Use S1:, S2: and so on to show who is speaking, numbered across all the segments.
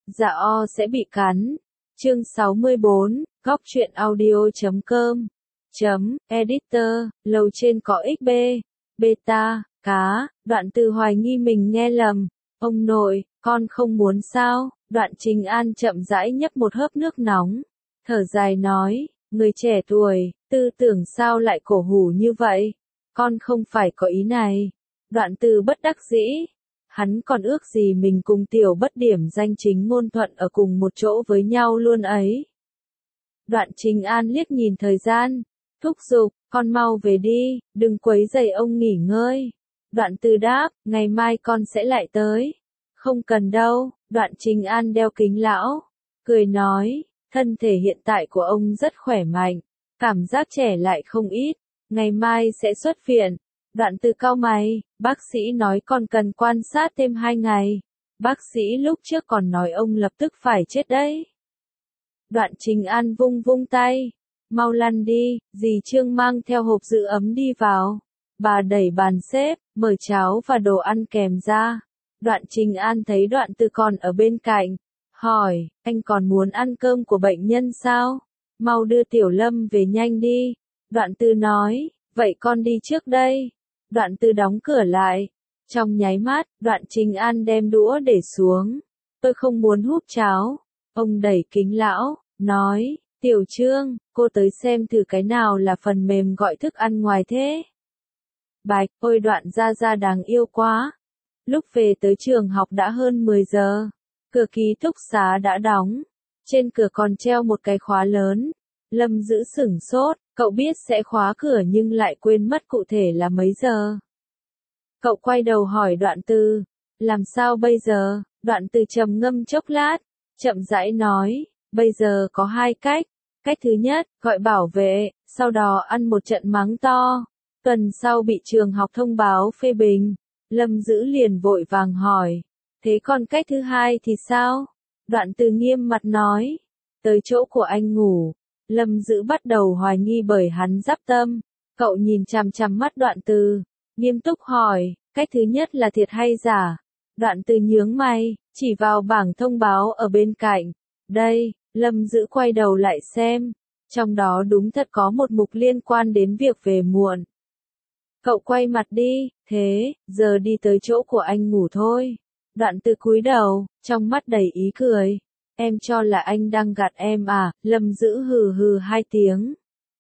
S1: dạ o sẽ bị cắn. Chương 64, góc truyện audio.com Editor, lầu trên có XB, beta, cá, đoạn từ hoài nghi mình nghe lầm. Ông nội, con không muốn sao? Đoạn Trình An chậm rãi nhấp một hớp nước nóng, thở dài nói, người trẻ tuổi, tư tưởng sao lại cổ hủ như vậy? Con không phải có ý này. Đoạn từ bất đắc dĩ. Hắn còn ước gì mình cùng tiểu bất điểm danh chính ngôn thuận ở cùng một chỗ với nhau luôn ấy. Đoạn Trình An liếc nhìn thời gian, thúc giục, con mau về đi, đừng quấy rầy ông nghỉ ngơi. Đoạn từ đáp, ngày mai con sẽ lại tới. Không cần đâu. Đoạn Trình An đeo kính lão, cười nói, thân thể hiện tại của ông rất khỏe mạnh, cảm giác trẻ lại không ít, ngày mai sẽ xuất viện. Đoạn từ cau mày, bác sĩ nói con cần quan sát thêm 2 ngày. Bác sĩ lúc trước còn nói ông lập tức phải chết đấy. Đoạn Trình An vung vung tay, mau lăn đi. Dì Trương mang theo hộp giữ ấm đi vào. Bà đẩy bàn xếp, mở cháo và đồ ăn kèm ra. Đoạn Trình An thấy Đoạn từ còn ở bên cạnh, hỏi, anh còn muốn ăn cơm của bệnh nhân sao? Mau đưa Tiểu Lâm về nhanh đi. Đoạn từ nói, vậy con đi trước đây. Đoạn từ đóng cửa lại. Trong nháy mắt, Đoạn Trình An đem đũa để xuống. Tôi không muốn húp cháo. Ông đẩy kính lão, nói, Tiểu Trương, cô tới xem thử cái nào là phần mềm gọi thức ăn ngoài thế. Bạch, ôi Đoạn gia gia đáng yêu quá. Lúc về tới trường học đã hơn 10 giờ. Cửa ký túc xá đã đóng. Trên cửa còn treo một cái khóa lớn. Lâm Dữ sửng sốt, cậu biết sẽ khóa cửa nhưng lại quên mất cụ thể là mấy giờ. Cậu quay đầu hỏi Đoạn từ, làm sao bây giờ? Đoạn từ trầm ngâm chốc lát, chậm rãi nói, bây giờ có 2 cách. Cách thứ nhất, gọi bảo vệ, sau đó ăn một trận mắng to. Tuần sau bị trường học thông báo phê bình. Lâm Dữ liền vội vàng hỏi, thế còn cách thứ hai thì sao? Đoạn từ nghiêm mặt nói, tới chỗ của anh ngủ. Lâm Dữ bắt đầu hoài nghi bởi hắn giáp tâm. Cậu nhìn chằm chằm mắt Đoạn từ, nghiêm túc hỏi, cách thứ nhất là thiệt hay giả? Đoạn từ nhướng mày, chỉ vào bảng thông báo ở bên cạnh. Đây, Lâm Dữ quay đầu lại xem. Trong đó đúng thật có một mục liên quan đến việc về muộn. Cậu quay mặt đi, thế, giờ đi tới chỗ của anh ngủ thôi. Đoạn từ cúi đầu, trong mắt đầy ý cười. Em cho là anh đang gạt em à? Lâm Dữ hừ hừ 2 tiếng.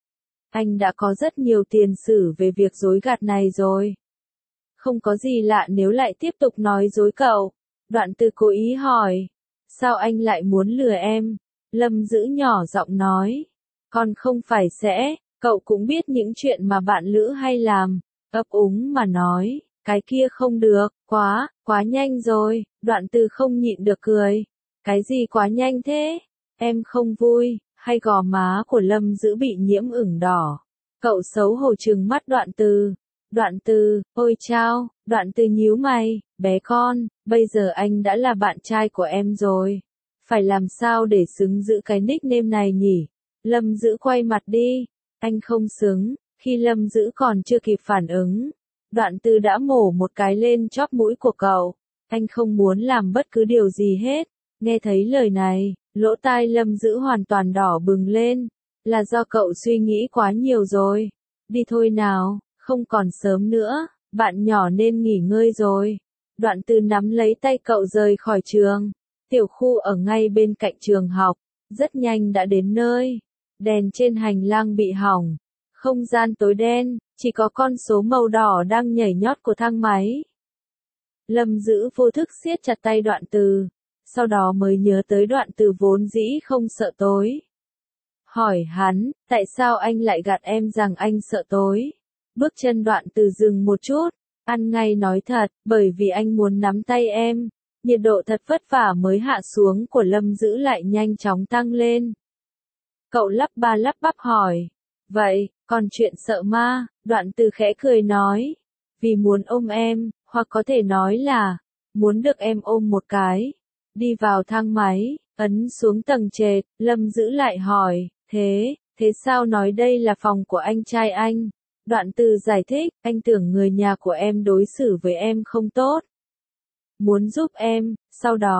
S1: Anh đã có rất nhiều tiền sử về việc dối gạt này rồi. Không có gì lạ nếu lại tiếp tục nói dối cậu. Đoạn từ cố ý hỏi. Sao anh lại muốn lừa em? Lâm Dữ nhỏ giọng nói. Còn không phải sẽ, cậu cũng biết những chuyện mà bạn lữ hay làm. Ấp úng mà nói, cái kia không được, quá nhanh rồi. Đoạn từ không nhịn được cười. Cái gì quá nhanh thế? Em không vui, hay gò má của Lâm Dữ bị nhiễm ửng đỏ. Cậu xấu hổ trừng mắt Đoạn từ. Đoạn từ, ôi chao, Đoạn từ nhíu mày, bé con, bây giờ anh đã là bạn trai của em rồi. Phải làm sao để xứng giữ cái nickname này nhỉ? Lâm Dữ quay mặt đi, anh không xứng. Khi Lâm Dữ còn chưa kịp phản ứng, Đoạn từ đã mổ một cái lên chóp mũi của cậu. Anh không muốn làm bất cứ điều gì hết. Nghe thấy lời này, lỗ tai Lâm Dữ hoàn toàn đỏ bừng lên. Là do cậu suy nghĩ quá nhiều rồi. Đi thôi nào, không còn sớm nữa, bạn nhỏ nên nghỉ ngơi rồi. Đoạn từ nắm lấy tay cậu rời khỏi trường. Tiểu khu ở ngay bên cạnh trường học, rất nhanh đã đến nơi. Đèn trên hành lang bị hỏng. Không gian tối đen, chỉ có con số màu đỏ đang nhảy nhót của thang máy. Lâm Dữ vô thức siết chặt tay Đoạn từ, sau đó mới nhớ tới Đoạn từ vốn dĩ không sợ tối. Hỏi hắn, tại sao anh lại gạt em rằng anh sợ tối? Bước chân Đoạn từ dừng một chút, ăn ngay nói thật, bởi vì anh muốn nắm tay em. Nhiệt độ thật vất vả mới hạ xuống của Lâm Dữ lại nhanh chóng tăng lên. Cậu lắp ba lắp bắp hỏi, vậy, còn chuyện sợ ma? Đoạn từ khẽ cười nói, vì muốn ôm em, hoặc có thể nói là, muốn được em ôm một cái. Đi vào thang máy, ấn xuống tầng trệt, Lâm Dữ lại hỏi, thế sao nói đây là phòng của anh trai anh? Đoạn từ giải thích, anh tưởng người nhà của em đối xử với em không tốt. Muốn giúp em, sau đó,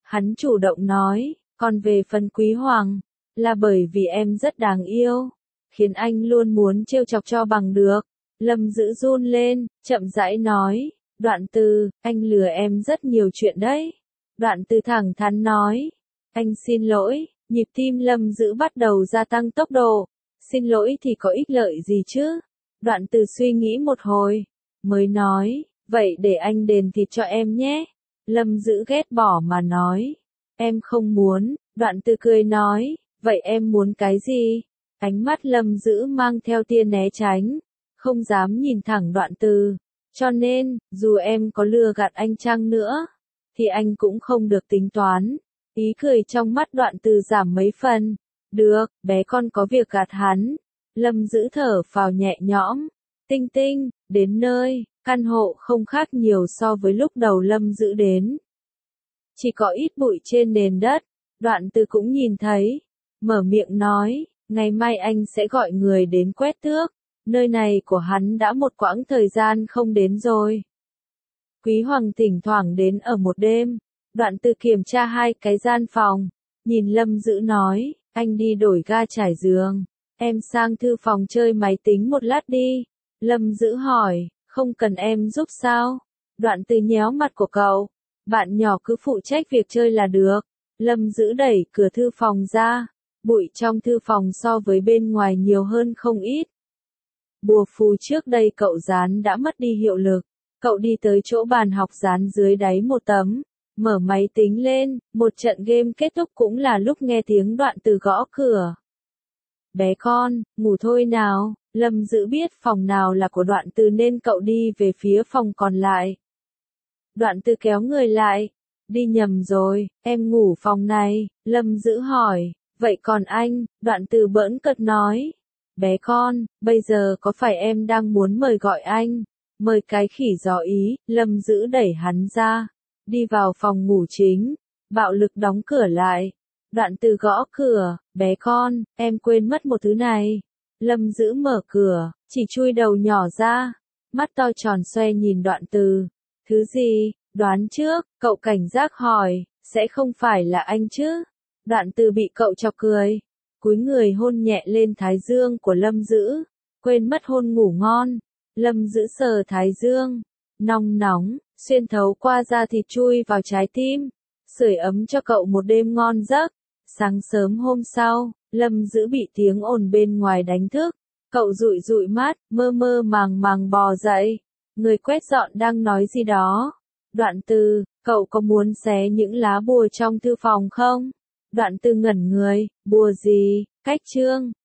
S1: Hắn chủ động nói, còn về phần Quý Hoàng, là bởi vì em rất đáng yêu, khiến anh luôn muốn trêu chọc cho bằng được. Lâm Dữ run lên, chậm rãi nói, Đoạn Từ, anh lừa em rất nhiều chuyện đấy. Đoạn Từ thẳng thắn nói, anh xin lỗi, nhịp tim Lâm Dữ bắt đầu gia tăng tốc độ. Xin lỗi thì có ích lợi gì chứ? Đoạn Từ suy nghĩ một hồi, mới nói, vậy để anh đền thịt cho em nhé. Lâm Dữ ghét bỏ mà nói, em không muốn. Đoạn Từ cười nói, vậy em muốn cái gì? Ánh mắt Lâm Dữ mang theo tia né tránh, không dám nhìn thẳng Đoạn Từ. Cho nên, dù em có lừa gạt anh chăng nữa, thì anh cũng không được tính toán. Ý cười trong mắt Đoạn Từ giảm mấy phần. Được, bé con có việc gạt hắn. Lâm Dữ thở phào nhẹ nhõm. Tinh Tinh, đến nơi, căn hộ không khác nhiều so với lúc đầu Lâm Dữ đến. Chỉ có ít bụi trên nền đất. Đoạn Từ cũng nhìn thấy. Mở miệng nói, ngày mai anh sẽ gọi người đến quét tước. Nơi này của hắn đã một quãng thời gian không đến rồi. Quý Hoàng thỉnh thoảng đến ở một đêm. Đoạn Từ kiểm tra 2 cái gian phòng. Nhìn Lâm Dữ nói, anh đi đổi ga trải giường. Em sang thư phòng chơi máy tính một lát đi. Lâm Dữ hỏi, không cần em giúp sao? Đoạn Từ nhéo mặt của cậu. Bạn nhỏ cứ phụ trách việc chơi là được. Lâm Dữ đẩy cửa thư phòng ra. Bụi trong thư phòng so với bên ngoài nhiều hơn không ít. Bùa phù trước đây cậu dán đã mất đi hiệu lực. Cậu đi tới chỗ bàn học dán dưới đáy một tấm. Mở máy tính lên, một trận game kết thúc cũng là lúc nghe tiếng Đoạn Từ gõ cửa. Bé con, ngủ thôi nào. Lâm Dữ biết phòng nào là của Đoạn Từ nên cậu đi về phía phòng còn lại. Đoạn Từ kéo người lại. Đi nhầm rồi, em ngủ phòng này. Lâm Dữ hỏi, vậy còn anh? Đoạn Từ bỡn cợt nói. Bé con, bây giờ có phải em đang muốn mời gọi anh? Mời cái khỉ gió ý. Lâm Dữ đẩy hắn ra. Đi vào phòng ngủ chính. Bạo lực đóng cửa lại. Đoạn Từ gõ cửa, bé con, em quên mất một thứ này. Lâm Dữ mở cửa, chỉ chui đầu nhỏ ra. Mắt to tròn xoe nhìn Đoạn Từ. Thứ gì? Đoán trước, cậu cảnh giác hỏi, sẽ không phải là anh chứ? Đoạn Từ bị cậu chọc cười. Cúi người hôn nhẹ lên thái dương của Lâm Dữ. Quên mất hôn ngủ ngon. Lâm Dữ sờ thái dương. Nóng nóng, xuyên thấu qua da thịt chui vào trái tim. Sưởi ấm cho cậu một đêm ngon giấc. Sáng sớm hôm sau, Lâm Dữ bị tiếng ồn bên ngoài đánh thức. Cậu dụi dụi mắt, mơ mơ màng màng bò dậy. Người quét dọn đang nói gì đó. Đoạn Từ, cậu có muốn xé những lá bùa trong thư phòng không? Đoạn Từ ngẩn người, bùa gì? Cách chương.